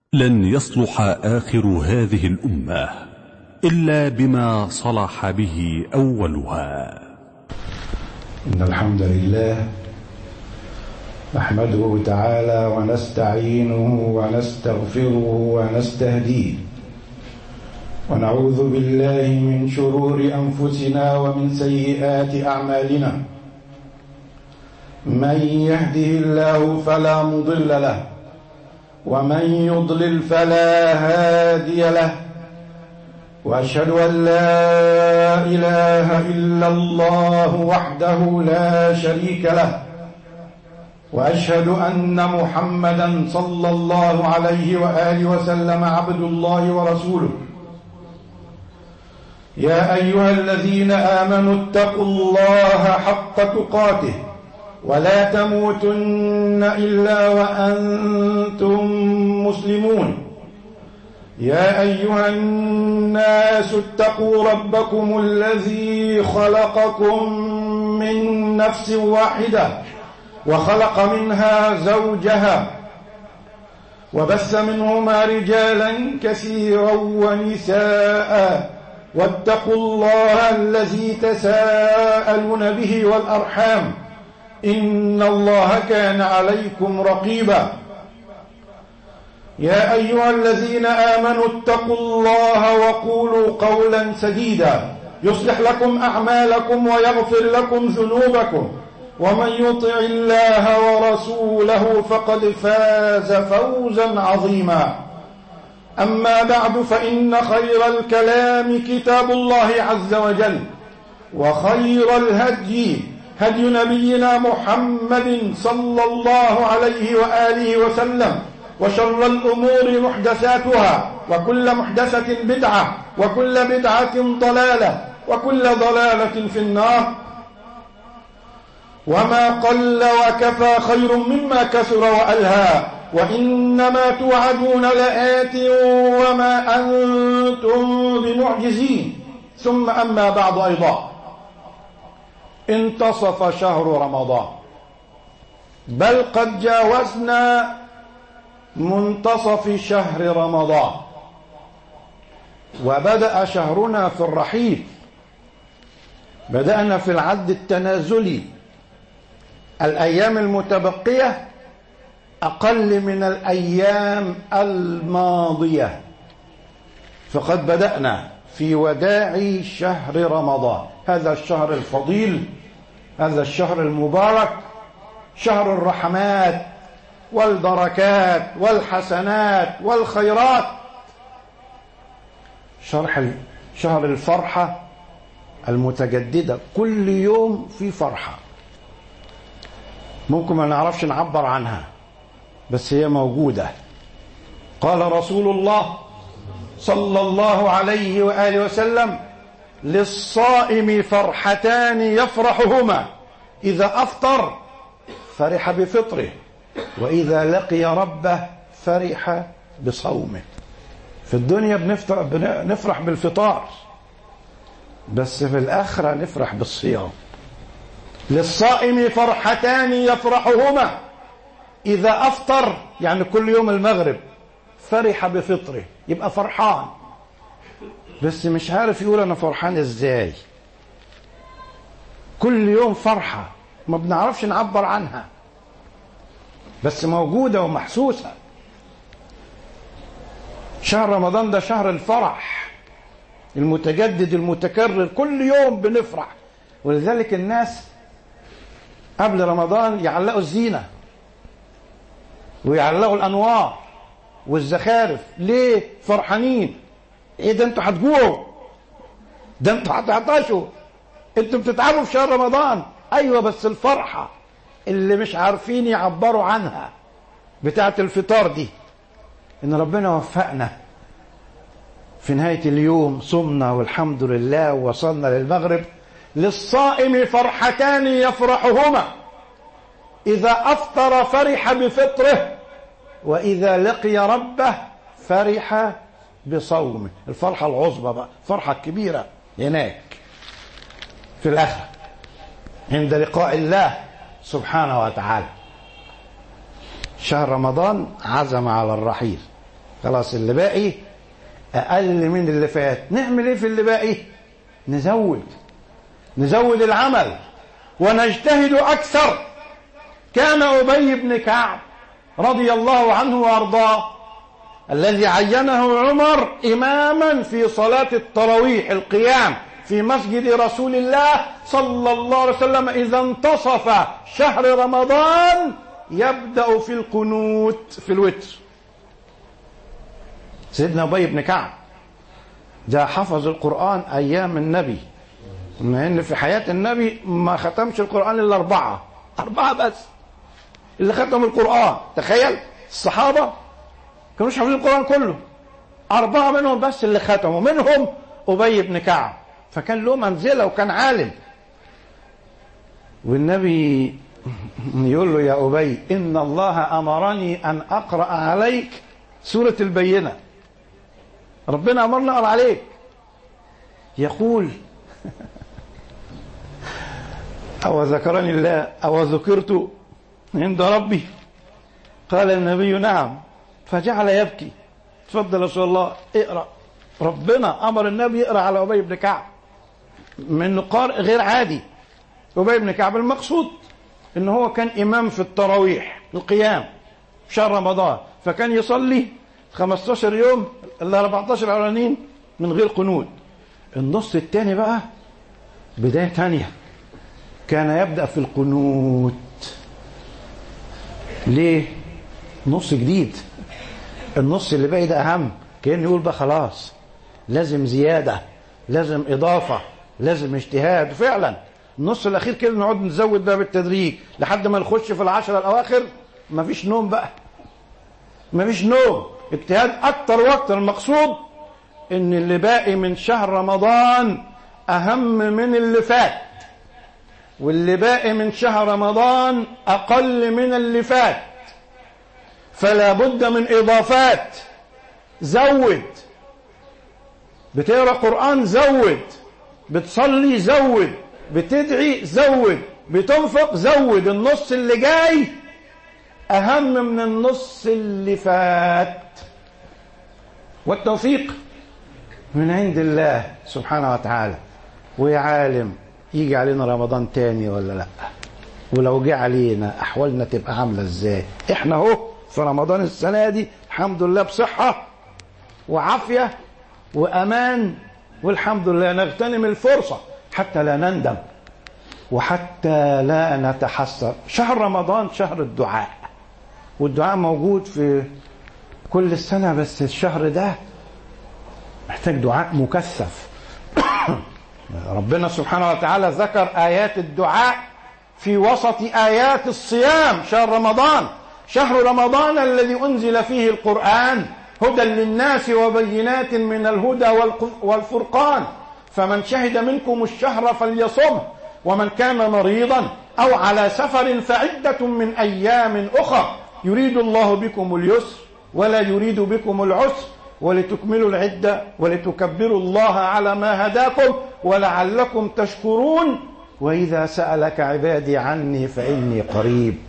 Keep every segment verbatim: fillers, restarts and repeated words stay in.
لن يصلح آخر هذه الأمة إلا بما صلح به أولها. إن الحمد لله نحمده تعالى ونستعينه ونستغفره ونستهديه، ونعوذ بالله من شرور أنفسنا ومن سيئات أعمالنا. من يهده الله فلا مضل له، ومن يضلل فلا هادي له، وأشهد أن لا إله إلا الله وحده لا شريك له، وأشهد أن محمدا صلى الله عليه وآله وسلم عبد الله ورسوله. يا أيها الذين آمنوا اتقوا الله حق تقاته ولا تموتن إلا وأنتم مسلمون. يا أيها الناس اتقوا ربكم الذي خلقكم من نفس واحدة وخلق منها زوجها وبث منهما رجالا كثيرا ونساء، واتقوا الله الذي تساءلون به والأرحام إن الله كان عليكم رقيبا. يا أيها الذين آمنوا اتقوا الله وقولوا قولا سديدا يصلح لكم أعمالكم ويغفر لكم ذنوبكم، ومن يطع الله ورسوله فقد فاز فوزا عظيما. أما بعد، فإن خير الكلام كتاب الله عز وجل، وخير الهدي هدي نبينا محمد صلى الله عليه وآله وسلم، وشر الأمور محدثاتها، وكل محدثة بدعة، وكل بدعة ضلالة، وكل ضلالة في النار. وما قل وكفى خير مما كثر وألهى، وإنما توعدون لآت وما أنتم بمعجزين. ثم أما بعد، أيضا انتصف شهر رمضان، بل قد جاوزنا منتصف شهر رمضان، وبدأ شهرنا في الرحيل. بدأنا في العد التنازلي، الأيام المتبقية أقل من الأيام الماضية، فقد بدأنا في وداع شهر رمضان، هذا الشهر الفضيل، هذا الشهر المبارك، شهر الرحمات والبركات والحسنات والخيرات، شرح شهر الفرحة المتجددة، كل يوم في فرحة ممكن ما نعرفش نعبر عنها، بس هي موجودة. قال رسول الله صلى الله عليه وآله وسلم: للصائم فرحتان يفرحهما، إذا أفطر فرح بفطره، وإذا لقي ربه فرح بصومه. في الدنيا بنفطر بنفرح بالفطار، بس في الآخرة نفرح بالصيام. للصائم فرحتان يفرحهما، إذا أفطر يعني كل يوم المغرب فرح بفطره، يبقى فرحان، بس مش عارف يقول أنا فرحان إزاي. كل يوم فرحة ما بنعرفش نعبر عنها، بس موجودة ومحسوسة. شهر رمضان ده شهر الفرح المتجدد المتكرر، كل يوم بنفرح. ولذلك الناس قبل رمضان يعلقوا الزينة ويعلقوا الأنوار والزخارف. ليه؟ فرحانين. ايه ده؟ انتوا هتجوعوا، ده انتوا هتعطشوا، انتوا بتتعبوا في شهر رمضان. ايوه، بس الفرحة اللي مش عارفين يعبروا عنها بتاعة الفطار دي، ان ربنا وفقنا في نهاية اليوم، صمنا والحمد لله ووصلنا للمغرب. للصائم فرحتان يفرحهما، إذا أفطر فرح بفطره، وإذا لقي ربه فرح بصومه. الفرحة العظمى بقى، الفرحة الكبيرة هناك في الآخرة عند لقاء الله سبحانه وتعالى. شهر رمضان عزم على الرحيل، خلاص اللي باقي أقل من اللي فات، نعمل إيه في اللي باقي؟ نزود نزود العمل ونجتهد أكثر. كان أبي بن كعب رضي الله عنه وأرضاه الذي عينه عمر إماما في صلاة التراويح القيام في مسجد رسول الله صلى الله عليه وسلم، إذا انتصف شهر رمضان يبدأ في القنوت في الوتر. سيدنا أبي بن كعب ده حفظ القرآن أيام النبي، مع إن في حياة النبي ما ختمش القرآن إلا أربعة أربعة بس اللي ختموا القرآن. تخيل الصحابة كانوش حافظين القرآن كله، أربعة منهم بس اللي ختموا، منهم أبي بن كعب، فكان له منزلة وكان عالم. والنبي يقول له يا أبي إن الله أمرني أن أقرأ عليك سورة البينة، ربنا أمرنا أقرأ عليك. يقول أو ذكرني الله أو ذكرت عند ربي؟ قال النبي نعم، فجعل يبكي. تفضل يا رسول الله اقرأ. ربنا أمر النبي يقرأ على أبي بن كعب من قارئ غير عادي. أبي بن كعب المقصود إن هو كان إمام في التراويح القيام في شهر رمضان، فكان يصلي خمستاشر يوم ال أربعتاشر الأولانيين من غير قنوت. النص الثاني بقى بداية ثانية، كان يبدأ في القنوت. ليه؟ نص جديد، النص اللي باقي ده أهم. كأنه يقول بقى خلاص لازم زيادة، لازم إضافة، لازم اجتهاد. فعلا النص الأخير كده نقعد نزود بقى بالتدريج لحد ما نخش في العشرة الأواخر مفيش نوم بقى، مفيش نوم، اجتهاد أكتر وأكتر. المقصود إن اللي باقي من شهر رمضان أهم من اللي فات، واللي باقي من شهر رمضان أقل من اللي فات، فلا بد من إضافات. زود، بتقرأ قرآن زود، بتصلي زود، بتدعي زود، بتنفق زود. النص اللي جاي أهم من النص اللي فات، والتوفيق من عند الله سبحانه وتعالى. ويا عالم يجي علينا رمضان تاني ولا لا؟ ولو جه علينا أحوالنا تبقى عاملة ازاي؟ احنا اهو في رمضان السنة دي الحمد لله بصحة وعافية وأمان، والحمد لله نغتنم الفرصة حتى لا نندم وحتى لا نتحسر. شهر رمضان شهر الدعاء، والدعاء موجود في كل السنة، بس الشهر ده محتاج دعاء مكثف. ربنا سبحانه وتعالى ذكر آيات الدعاء في وسط آيات الصيام. شهر رمضان شهر رمضان الذي أنزل فيه القرآن هدى للناس وبينات من الهدى والفرقان، فمن شهد منكم الشهر فليصمه، ومن كان مريضا أو على سفر فعدة من أيام أخر، يريد الله بكم اليسر ولا يريد بكم العسر ولتكملوا العدة ولتكبروا الله على ما هداكم ولعلكم تشكرون. وإذا سألك عبادي عني فإني قريب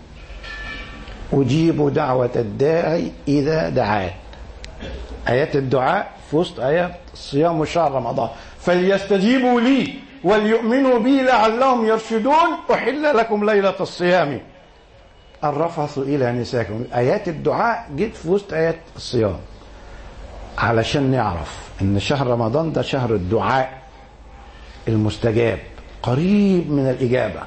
أجيب دعوة الداعي إذا دعان. آيات الدعاء في وسط آيات الصيام وشهر رمضان. فليستجيبوا لي وليؤمنوا بي لعلهم يرشدون. أحل لكم ليلة الصيام الرفث إلى نسائكم. آيات الدعاء جت في وسط آيات الصيام علشان نعرف إن شهر رمضان ده شهر الدعاء المستجاب، قريب من الإجابة.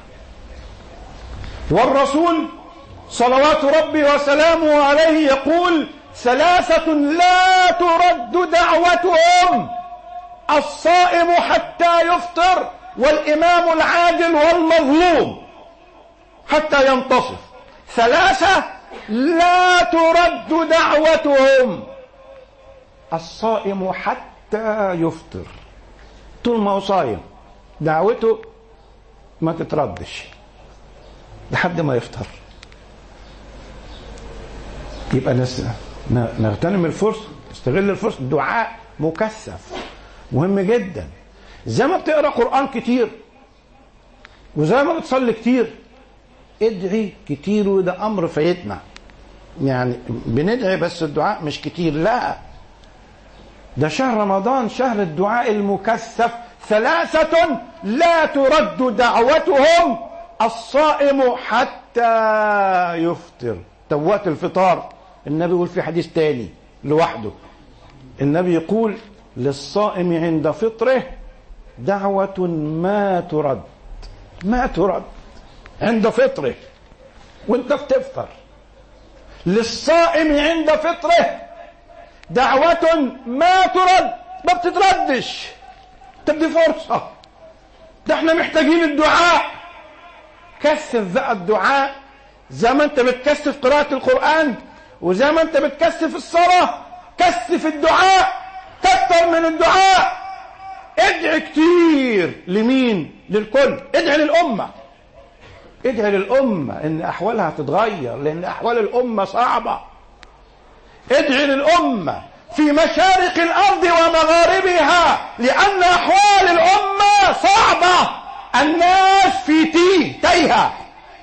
والرسول صلوات ربي وسلامه عليه يقول ثلاثة لا ترد دعوتهم: الصائم حتى يفطر، والإمام العادل والمظلوم حتى ينتصف. ثلاثة لا ترد دعوتهم: الصائم حتى يفطر، طول ما هو صايم دعوته ما تتردش لحد ما يفطر. يبقى نغتنم الفرصة، نستغل الفرصة. دعاء مكثف مهم جدا. زي ما بتقرأ قرآن كتير وزي ما بتصلي كتير ادعي كتير، وده أمر فايتنا. يعني بندعي بس الدعاء مش كتير، لا، ده شهر رمضان شهر الدعاء المكثف. ثلاثة لا ترد دعوتهم: الصائم حتى يفطر. توات الفطار النبي يقول في حديث تاني لوحده، النبي يقول: للصائم عند فطره دعوة ما ترد، ما ترد عند فطره وانت بتفطر. للصائم عند فطره دعوة ما ترد، ما بتتردش، تدي فرصة. ده احنا محتاجين الدعاء. كثف بقى الدعاء زي ما انت بتكثف قراءة القرآن، وزي ما انت بتكثف الصلاة كثف الدعاء، كثر من الدعاء. ادعي كتير. لمين؟ للكل. ادعي للأمة، ادعي للأمة ان احوالها تتغير، لان احوال الأمة صعبة. ادعي للأمة في مشارق الأرض ومغاربها، لأن أحوال الأمة صعبة. الناس في تيه تايهة،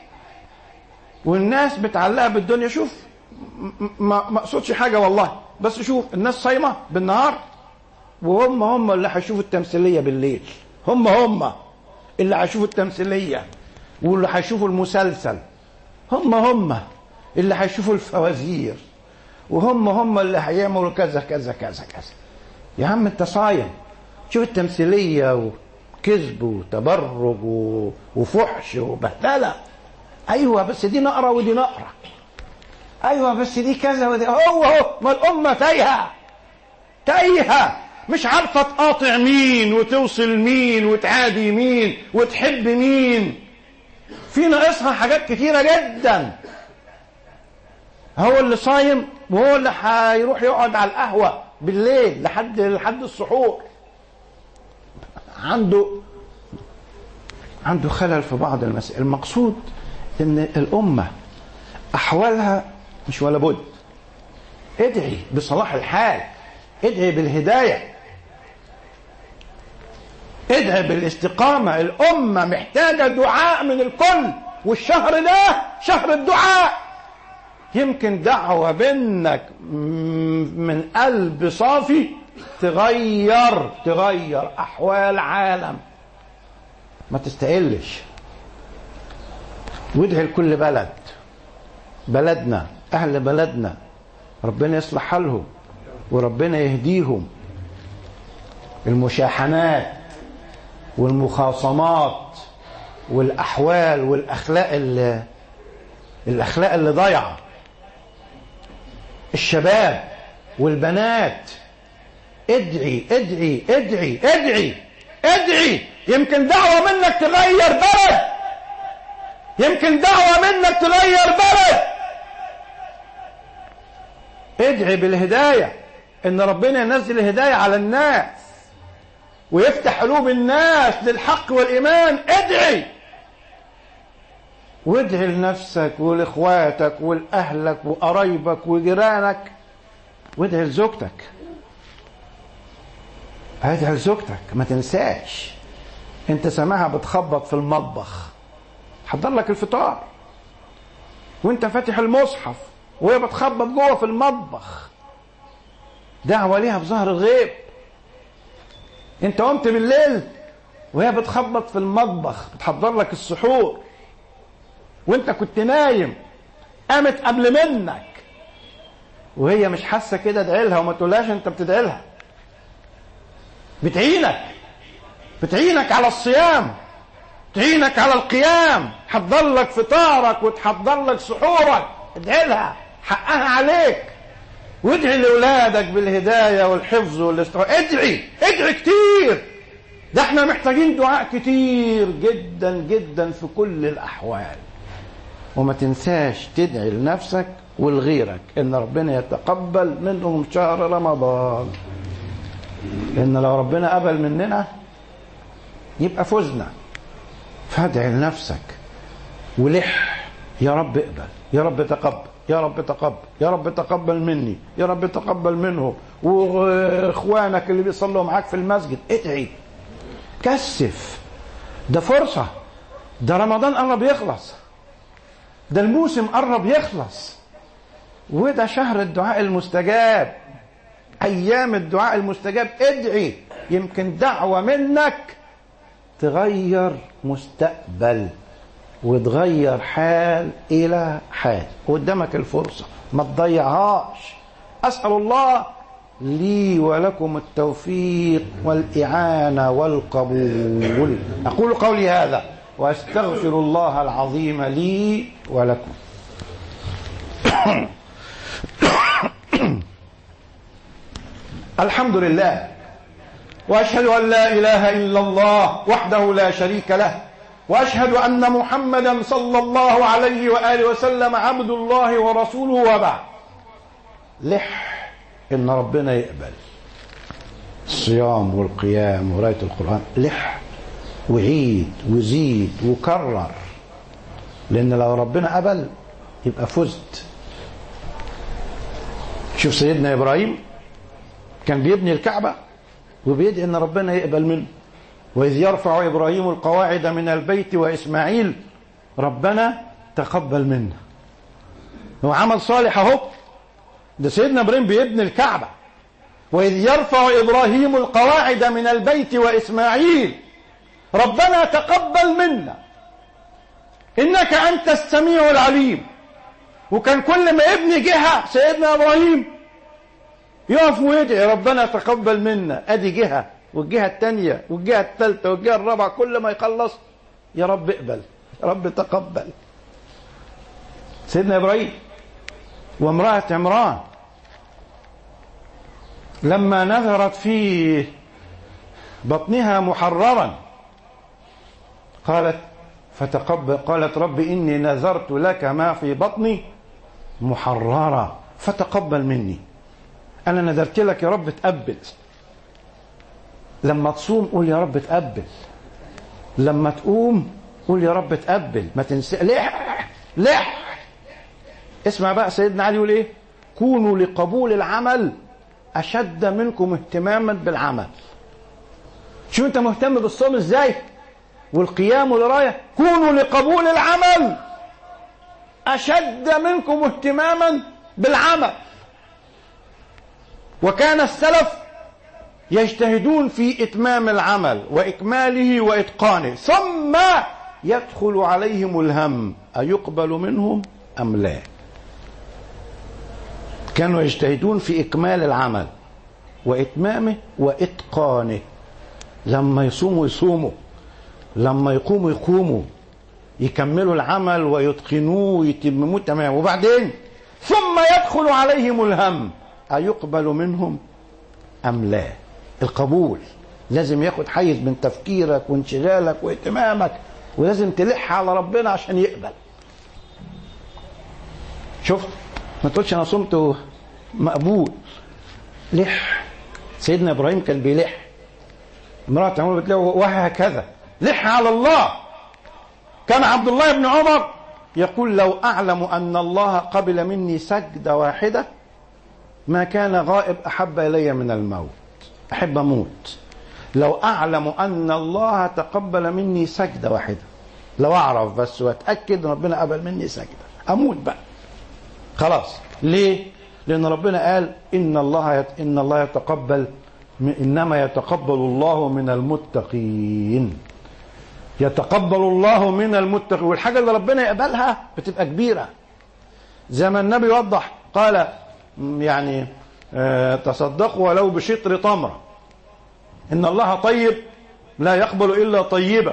والناس متعلقة بالدنيا. شوف، ما ما اقصدش حاجة والله، بس شوف الناس صايمة بالنهار، وهم هم اللي هيشوفوا التمثيلية بالليل. هم هم اللي هيشوفوا التمثيلية واللي هيشوفوا المسلسل. هم هم اللي هيشوفوا الفوازير، وهم هم اللي هيعملوا كذا كذا كذا كذا. يا عم انت صايم، شوف التمثيلية وكذب وتبرج وفحش وبهدلة. ايوه بس دي نقرة ودي نقرة، ايوه بس دي كذا ودي. هو هو ما الامة تايهة تايهة، مش عارفة تقاطع مين وتوصل مين وتعادي مين وتحب مين. في ناقصها حاجات كتيرة جدا. هو اللي صايم وهو اللي هيروح يقعد على القهوة بالليل لحد لحد السحور، عنده عنده خلل في بعض المسائل. المقصود ان الأمة أحوالها مش ولا بد. ادعي بصلاح الحال، ادعي بالهداية، ادعي بالاستقامة. الأمة محتاجة دعاء من الكل، والشهر ده شهر الدعاء. يمكن دعوة منك من قلب صافي تغير تغير أحوال عالم. ما تستقلش، وادعي لكل بلد، بلدنا، أهل بلدنا، ربنا يصلح حالهم وربنا يهديهم. المشاحنات والمخاصمات والأحوال والأخلاق اللي الأخلاق اللي ضايعة، الشباب والبنات. ادعي ادعي ادعي ادعي ادعي. يمكن دعوة منك تغير بلد، يمكن دعوة منك تغير بلد. ادعي بالهداية، ان ربنا ينزل الهداية على الناس ويفتح قلوب الناس للحق والإيمان. ادعي، وادعي لنفسك ولإخواتك ولأهلك وقرايبك وجيرانك، وادعي لزوجتك، ادعي لزوجتك. ما تنساش، انت سامعها بتخبط في المطبخ، حضر لك الفطار، وانت فاتح المصحف وهي بتخبط جوه في المطبخ. دعوة ليها بظهر الغيب. انت قمت بالليل وهي بتخبط في المطبخ بتحضر لك السحور، وانت كنت نايم، قامت قبل منك وهي مش حاسه كده. ادعي لها وما تقولهاش انت بتدعي لها. بتعينك بتعينك على الصيام، تعينك على القيام، تحضر لك فطارك وتحضر لك سحورك. ادعي لها، حقها عليك. وادعي لاولادك بالهدايه والحفظ والاستقامه. ادعي ادعي كتير. ده احنا محتاجين دعاء كتير جدا جدا في كل الاحوال. وما تنساش تدعي لنفسك ولغيرك ان ربنا يتقبل منهم شهر رمضان، لان لو ربنا قبل مننا يبقى فزنا. فادعي لنفسك ولح، يا رب اقبل، يا رب تقبل، يا رب تقبل، يا رب تقبل مني، يا رب تقبل منهم. واخوانك اللي بيصلوا معاك في المسجد ادعي، كثف. ده فرصة، ده رمضان قرب يخلص، ده الموسم قرب يخلص. وده شهر الدعاء المستجاب، أيام الدعاء المستجاب. ادعي، يمكن دعوة منك تغير مستقبل وتغير حال إلى حال. قدامك الفرصة، ما تضيعهاش. أسأل الله لي ولكم التوفيق والإعانة والقبول. أقول قولي هذا وأستغفر الله العظيم لي ولكم. الحمد لله، وأشهد أن لا إله إلا الله وحده لا شريك له، وأشهد أن محمدا صلى الله عليه وآله وسلم عبد الله ورسوله، وبعد. لح إن ربنا يقبل الصيام والقيام وقراءة القرآن. لح وعيد وزيد وكرر، لأن لو ربنا قبل يبقى فزت. شوف سيدنا إبراهيم كان بيبني الكعبة وبيدعي إن ربنا يقبل منه. وإذ يرفع إبراهيم القواعد من البيت وإسماعيل ربنا تقبل منا. هو عمل صالح أهو، ده سيدنا إبراهيم بيبني الكعبة. وإذ يرفع إبراهيم القواعد من البيت وإسماعيل ربنا تقبل منا إنك أنت السميع العليم. وكان كل ما يبني جهة سيدنا إبراهيم يقف ويدعي ربنا تقبل منا. أدي جهة، والجهة الثانية والجهة الثالثة والجهة الرابعة، كل ما يخلص يا رب اقبل، يا رب تقبل. سيدنا إبراهيم وامرأة عمران لما نذرت في بطنها محررا قالت فتقبل قالت رب إني نذرت لك ما في بطني محررا فتقبل مني. أنا نذرت لك يا رب تقبل. لما تصوم قول يا رب تقبل، لما تقوم قول يا رب تقبل، ما تنسى. لح لح اسمع بقى سيدنا علي يقول ايه؟ كونوا لقبول العمل أشد منكم اهتماما بالعمل. شو انت مهتم بالصوم ازاي والقيام والقرايه؟ كونوا لقبول العمل أشد منكم اهتماما بالعمل. وكان السلف يجتهدون في إتمام العمل وإكماله وإتقانه، ثم يدخل عليهم الهم أيقبل منهم أم لا. كانوا يجتهدون في إكمال العمل وإتمامه وإتقانه. لما يصوموا يصوموا، لما يقوموا يقوموا، يكملوا العمل ويتقنوه ويتمموه تمام. وبعدين ثم يدخل عليهم الهم أيقبل منهم أم لا. القبول لازم ياخد حيز من تفكيرك وانشغالك واهتمامك، ولازم تلح على ربنا عشان يقبل. شفت؟ ما تقولش أنا صمت مقبول. لح. سيدنا إبراهيم كان بيلح، امرأة عمر بتلاقيه وهكذا لح على الله. كان عبد الله بن عمر يقول لو أعلم أن الله قبل مني سجدة واحدة ما كان غائب أحب إلي من الموت. أحب أموت لو أعلم أن الله تقبل مني سجدة واحدة. لو أعرف بس وأتأكد ربنا قبل مني سجدة أموت بقى خلاص. ليه؟ لأن ربنا قال إن الله إن الله يتقبل إنما يتقبل الله من المتقين. يتقبل الله من المتقين. والحاجة اللي ربنا يقبلها بتبقى كبيرة، زي ما النبي وضح قال يعني اه تصدقوا ولو بشطر تمرة، إن الله طيب لا يقبل إلا طيبا.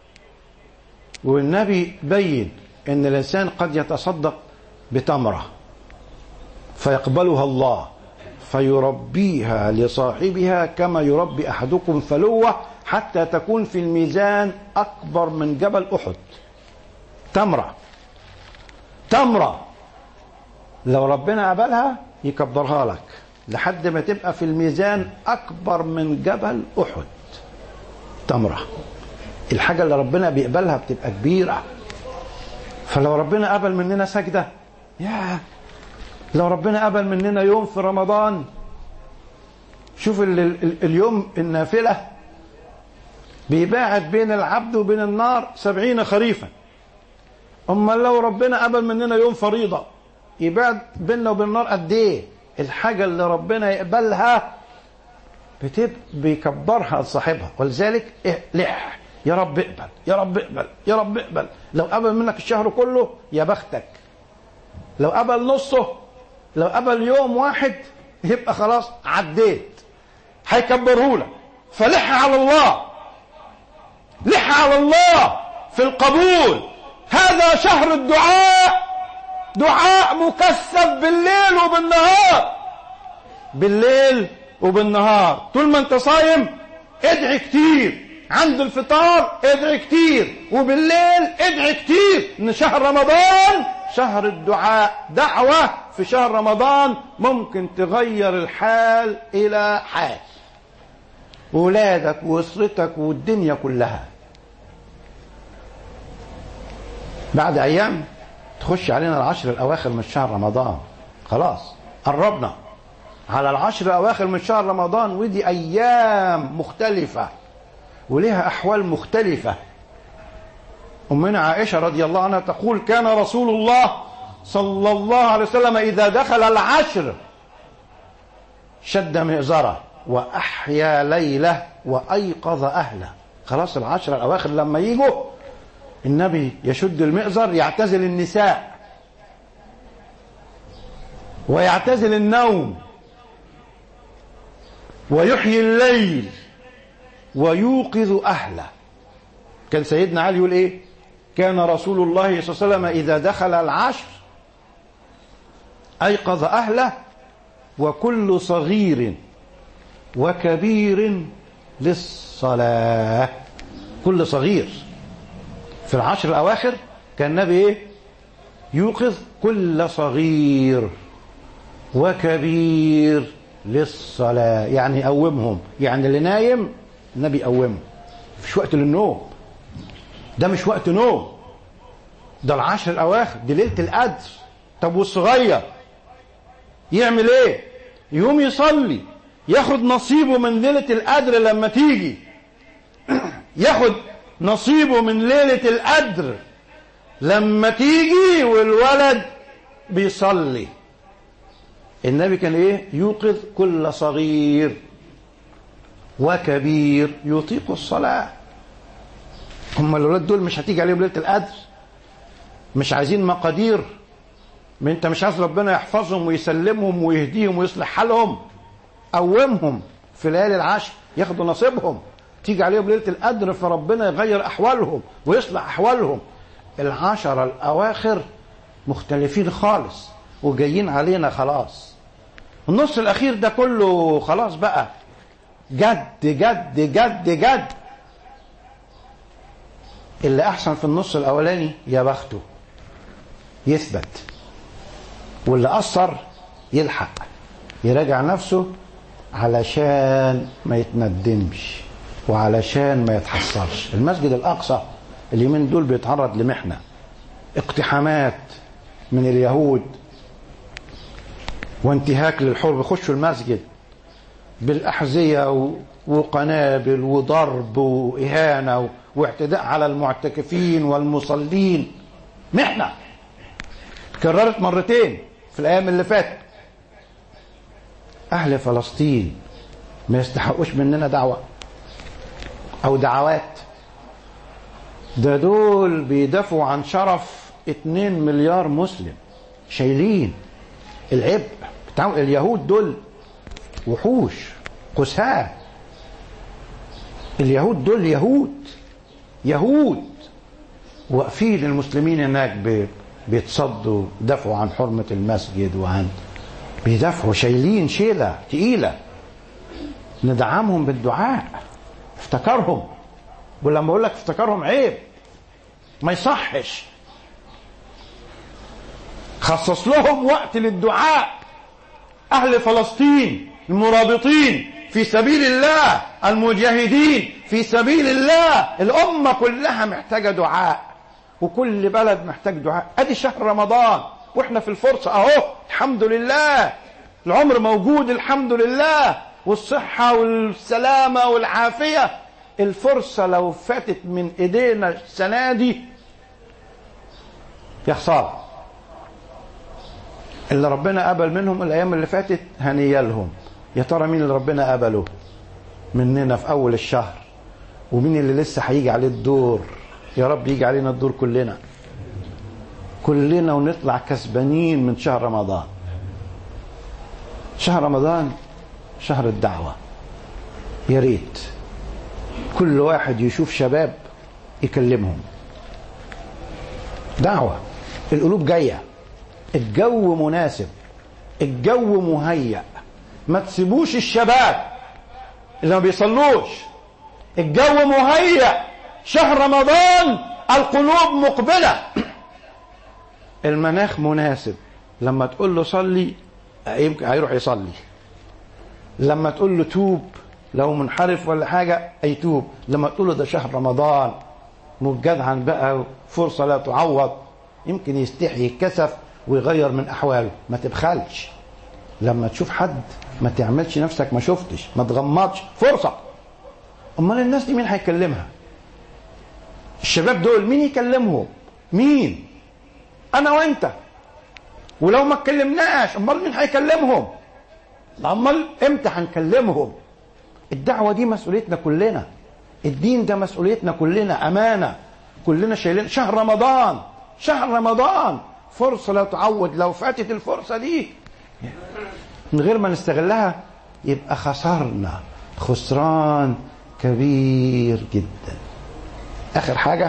والنبي بين إن الإنسان قد يتصدق بتمرة فيقبلها الله فيربيها لصاحبها كما يربي أحدكم فلوة حتى تكون في الميزان أكبر من جبل أحد. تمرة تمرة لو ربنا قبلها يكبرها لك لحد ما تبقى في الميزان أكبر من جبل أحد. تمرة. الحاجة اللي ربنا بيقبلها بتبقى كبيرة. فلو ربنا قبل مننا سجدة، يا لو ربنا قبل مننا يوم في رمضان، شوف ال ال اليوم النافلة بيباعد بين العبد وبين النار سبعين خريفا. أما لو ربنا قبل مننا يوم فريضة يبعد بيننا وبين النار قد ايه؟ الحاجة اللي ربنا يقبلها بتبقى بيكبرها لصاحبها. ولذلك إيه؟ لح يا رب اقبل، يا رب اقبل، يا رب اقبل. لو قبل منك الشهر كله يا بختك، لو قبل نصه، لو قبل يوم واحد يبقى خلاص عديت، هيكبرهولك. فلح على الله، لح على الله في القبول. هذا شهر الدعاء، دعاء مكثف بالليل وبالنهار، بالليل وبالنهار. طول ما انت صايم ادعي كتير، عند الفطار ادعي كتير، وبالليل ادعي كتير. ان شهر رمضان شهر الدعاء. دعوة في شهر رمضان ممكن تغير الحال الى حال ولادك واسرتك والدنيا كلها. بعد ايام تخش علينا العشر الاواخر من شهر رمضان، خلاص قربنا على العشر الاواخر من شهر رمضان، ودي ايام مختلفة ولها احوال مختلفة. امنا عائشة رضي الله عنها تقول: كان رسول الله صلى الله عليه وسلم اذا دخل العشر شد مئزره واحيا ليله وايقظ اهله. خلاص العشر الاواخر لما يجوا النبي يشد المئزر، يعتزل النساء ويعتزل النوم ويحيي الليل ويوقظ أهله. كان سيدنا علي يقول إيه؟ كان رسول الله صلى الله عليه وسلم إذا دخل العشر أيقظ أهله وكل صغير وكبير للصلاة. كل صغير في العشر الأواخر كان النبي إيه؟ يوقظ كل صغير وكبير للصلاة، يعني يقومهم. يعني اللي نايم النبي يقومه، مش وقت للنوم، ده مش وقت نوم، ده العشر الأواخر، دي ليلة القدر. طب والصغير يعمل ايه؟ يقوم يصلي، ياخد نصيبه من ليلة القدر لما تيجي ياخد نصيبه من ليلة القدر لما تيجي والولد بيصلي. النبي كان ايه؟ يوقظ كل صغير وكبير يطيق الصلاة. هم الولاد دول مش هتيجي عليهم ليلة القدر؟ مش عايزين مقادير؟ ما انت مش عايز ربنا يحفظهم ويسلمهم ويهديهم ويصلح حالهم؟ قومهم في ليالي العشر ياخدوا نصيبهم، تيجي عليهم ليلة القدر فربنا يغير أحوالهم ويصلح أحوالهم. العشر الأواخر مختلفين خالص وجايين علينا خلاص. النص الأخير ده كله خلاص بقى جد جد جد جد. اللي أحسن في النص الأولاني يا بخته يثبت، واللي قصر يلحق يراجع نفسه علشان ما يتندمش وعلشان ما يتحصرش. المسجد الأقصى اليومين دول بيتعرض لمحنة، اقتحامات من اليهود وانتهاك للحرب. يخشوا المسجد بالأحذية وقنابل وضرب وإهانة واعتداء على المعتكفين والمصلين. محنة تكررت مرتين في الأيام اللي فاتت. أهل فلسطين ما يستحقوش مننا دعوة أو دعوات، ده دول بيدافعوا عن شرف اتنين مليار مسلم، شايلين العبء بتاع اليهود. دول وحوش قساة، اليهود دول يهود يهود واقفين المسلمين هناك بيتصدوا، دافعوا عن حرمة المسجد وعن بيدافعوا، شايلين شيلة تقيلة. ندعمهم بالدعاء، افتكرهم. ولما اقول لك افتكرهم عيب، ما يصحش. خصص لهم وقت للدعاء. أهل فلسطين المرابطين في سبيل الله، المجاهدين في سبيل الله، الأمة كلها محتاجة دعاء، وكل بلد محتاج دعاء. ادي شهر رمضان واحنا في الفرصة اهو، الحمد لله العمر موجود الحمد لله، والصحة والسلامة والعافية. الفرصة لو فاتت من ايدينا السنة دي يا خسارة. اللي ربنا قبل منهم الأيام اللي فاتت هنية لهم. يا ترى مين اللي ربنا قبله مننا في أول الشهر، ومين اللي لسه هيجي عليه الدور؟ يا رب يجي علينا الدور كلنا كلنا ونطلع كسبانين من شهر رمضان. شهر رمضان شهر الدعوة. يا ريت كل واحد يشوف شباب يكلمهم. دعوة، القلوب جاية، الجو مناسب، الجو مهيأ. ما تسيبوش الشباب اللي ما بيصلوش. الجو مهيأ، شهر رمضان، القلوب مقبلة، المناخ مناسب. لما تقول له صلي يمكن هيروح يصلي، لما تقول له توب لو منحرف ولا حاجة يتوب، لما تقول له ده شهر رمضان مجدعا بقى فرصة لا تعوض يمكن يستحي يتكسف ويغير من أحواله. ما تبخلش لما تشوف حد، ما تعملش نفسك ما شفتش، ما تغمضش، فرصة. أمال الناس دي مين هيكلمها؟ الشباب دول مين يكلمهم؟ مين؟ أنا وأنت. ولو ما اتكلمناش أمال مين هيكلمهم؟ أمال إمتى هنكلمهم؟ الدعوة دي مسؤوليتنا كلنا، الدين ده مسؤوليتنا كلنا، أمانة كلنا شايلين. شهر رمضان، شهر رمضان فرصة لا تعود. لو فاتت الفرصة دي من غير ما نستغلها يبقى خسرنا خسران كبير جدا. آخر حاجة،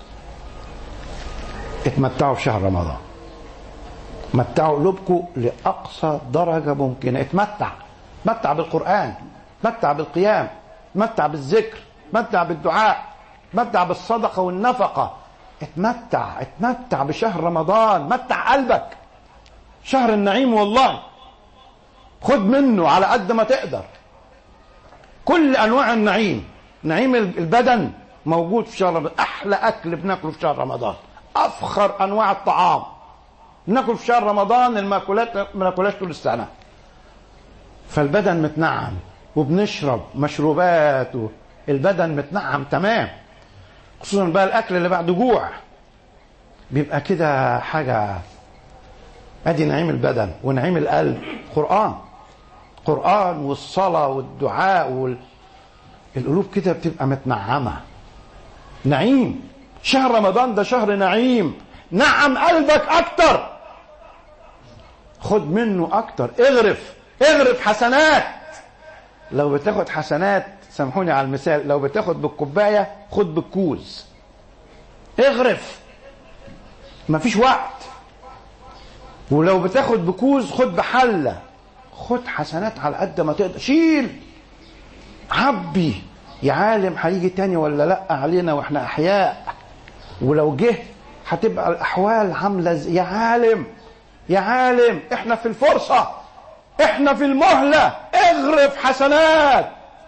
اتمتعوا في شهر رمضان، متعوا قلوبكم لأقصى درجة ممكنة. اتمتع، اتمتع بالقرآن، اتمتع بالقيام، اتمتع بالذكر، اتمتع بالدعاء، اتمتع بالصدقة والنفقة. اتمتع اتمتع بشهر رمضان، متع قلبك. شهر النعيم والله، خد منه على قد ما تقدر. كل أنواع النعيم، نعيم البدن موجود في شهر رمضان. أحلى أكل بناكله في شهر رمضان، أفخر أنواع الطعام ناكل في شهر رمضان، المأكولات ما ناكلهاش طول السنة. فالبدن متنعم، وبنشرب مشروبات، البدن متنعم تمام. خصوصا بقى الأكل اللي بعد جوع بيبقى كده حاجة. أدي نعيم البدن ونعيم القلب. قرآن، قرآن والصلاة والدعاء وال... القلوب كده بتبقى متنعمة. نعيم. شهر رمضان ده شهر نعيم، نعم قلبك أكتر، خد منه أكتر. اغرف اغرف حسنات. لو بتاخد حسنات، سامحوني على المثال، لو بتاخد بالكوباية خد بالكوز. اغرف، مفيش وقت. ولو بتاخد بكوز خد بحلة. خد حسنات على قد ما تقدر، شيل عبي. يا عالم هيجي تاني ولا لا علينا واحنا احياء، ولو جه هتبقى الاحوال عامله زي. يا عالم يا عالم احنا في الفرصه، احنا في المهله. اغرف حسنات،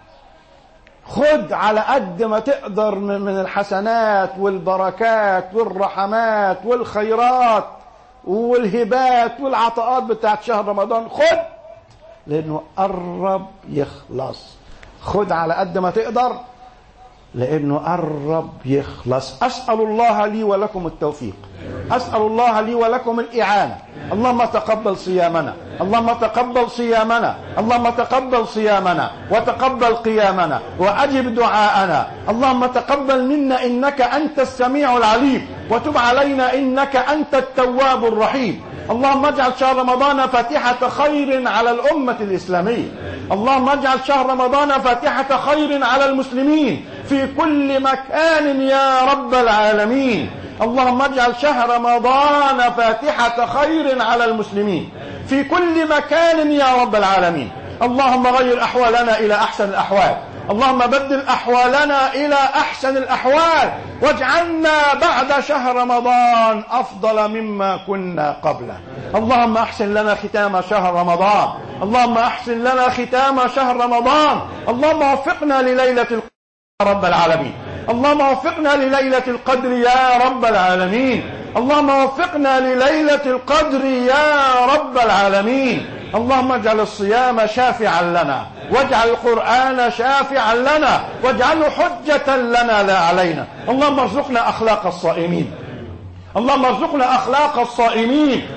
خد على قد ما تقدر من الحسنات والبركات والرحمات والخيرات والهبات والعطاءات بتاعت شهر رمضان. خد لانه قرب يخلص. خد على قد ما تقدر لانه قرب يخلص. اسال الله لي ولكم التوفيق، اسال الله لي ولكم الاعانه. اللهم تقبل صيامنا، اللهم تقبل صيامنا، اللهم تقبل صيامنا وتقبل قيامنا واجب دعاءنا. اللهم تقبل منا انك انت السميع العليم، وتب علينا انك انت التواب الرحيم. اللهم اجعل شهر رمضان فاتحة خير على الأمة الإسلامية. اللهم اجعل شهر رمضان فاتحة خير على المسلمين في كل مكان يا رب العالمين. اللهم اجعل شهر رمضان فاتحة خير على المسلمين في كل مكان يا رب العالمين. اللهم غير أحوالنا إلى أحسن الأحوال، اللهم بدل أحوالنا إلى أحسن الأحوال، واجعلنا بعد شهر رمضان أفضل مما كنا قبله. اللهم أحسن لنا ختام شهر رمضان، اللهم أحسن لنا ختام شهر رمضان. اللهم وفقنا لليلة القدر يا رب العالمين، اللهم وفقنا لليلة القدر يا رب العالمين، اللهم وفقنا لليلة القدر يا رب العالمين. اللهم اجعل الصيام شافعا لنا، واجعل القرآن شافعا لنا، واجعله حجة لنا لا علينا. اللهم ارزقنا أخلاق الصائمين، اللهم ارزقنا أخلاق الصائمين،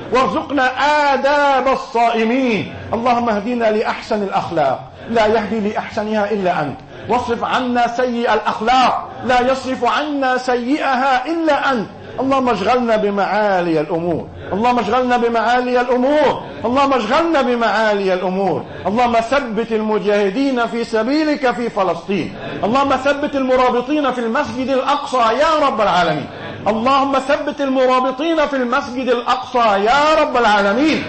وارزقنا آداب الصائمين. اللهم اهدنا لأحسن الأخلاق لا يهدي لأحسنها إلا أنت، واصرف عنا سيئ الأخلاق لا يصرف عنا سيئها إلا أنت. اللهم اشغلنا بمعالي الأمور، اللهم اشغلنا بمعالي الأمور، اللهم اشغلنا بمعالي الأمور. اللهم ثبت المجاهدين في سبيلك في فلسطين، اللهم ثبت المرابطين في المسجد الأقصى يا رب العالمين، اللهم ثبت المرابطين في المسجد الأقصى يا رب العالمين،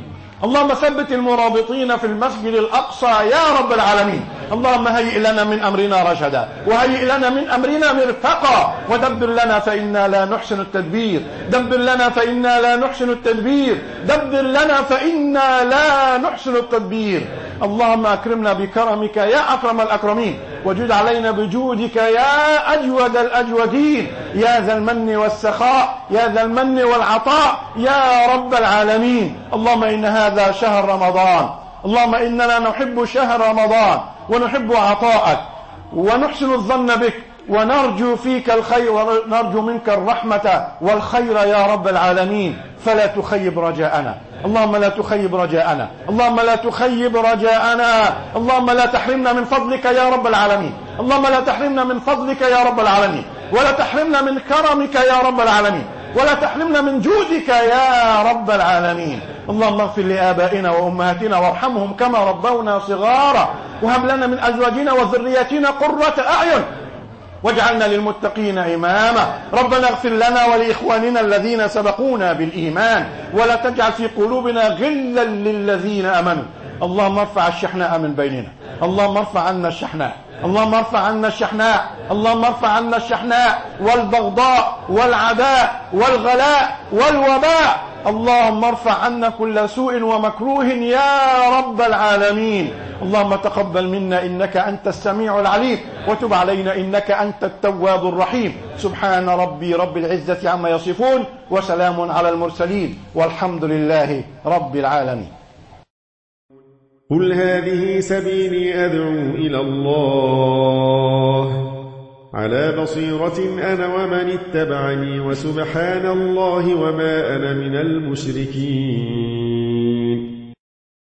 اللهم ثبت المرابطين في المسجد الأقصى يا رب العالمين. اللهم هيئ لنا من أمرنا رشدا، وهيئ لنا من أمرنا مرفقا، ودبر لنا فإنا لا نحسن التدبير، دبر لنا فإنا لا نحسن التدبير، دبر لنا فإنا لا نحسن التدبير. اللهم أكرمنا بكرمك يا أكرم الأكرمين، وجد علينا بجودك يا أجود الأجودين، يا ذا المن والسخاء، يا ذا المن والعطاء يا رب العالمين. اللهم إن هذا شهر رمضان، اللهم إننا نحب شهر رمضان ونحب عطاءك ونحسن الظن بك ونرجو فيك الخير ونرجو منك الرحمة والخير يا رب العالمين، فلا تخيب رجاءنا، اللهم لا تخيب رجاءنا، اللهم لا تخيب رجاءنا، اللهم لا تحرمنا من فضلك يا رب العالمين، اللهم لا تحرمنا من فضلك يا رب العالمين، ولا تحرمنا من كرمك يا رب العالمين، ولا تحرمنا من جودك يا رب العالمين. اللهم اغفر لآبائنا وأمهاتنا وارحمهم كما ربونا صغارا، وهب لنا من أزواجنا وذرياتنا قرة أعين واجعلنا للمتقين إماما. ربنا اغفر لنا ولإخواننا الذين سبقونا بالإيمان، ولا تجعل في قلوبنا غلا للذين آمنوا. اللهم ارفع الشحناء من بيننا، اللهم ارفع عنا الشحناء، اللهم ارفع عنا الشحناء، اللهم ارفع عنا الشحناء والبغضاء والعداء والغلاء والوباء. اللهم ارفع عنا كل سوء ومكروه يا رب العالمين. اللهم تقبل منا إنك أنت السميع العليم، وتب علينا إنك أنت التواب الرحيم. سبحان ربي رب العزة عما يصفون، وسلام على المرسلين، والحمد لله رب العالمين. قل هذه سبيلي أدعو إلى الله على بصيرة أنا ومن اتبعني، وسبحان الله وما أنا من المشركين.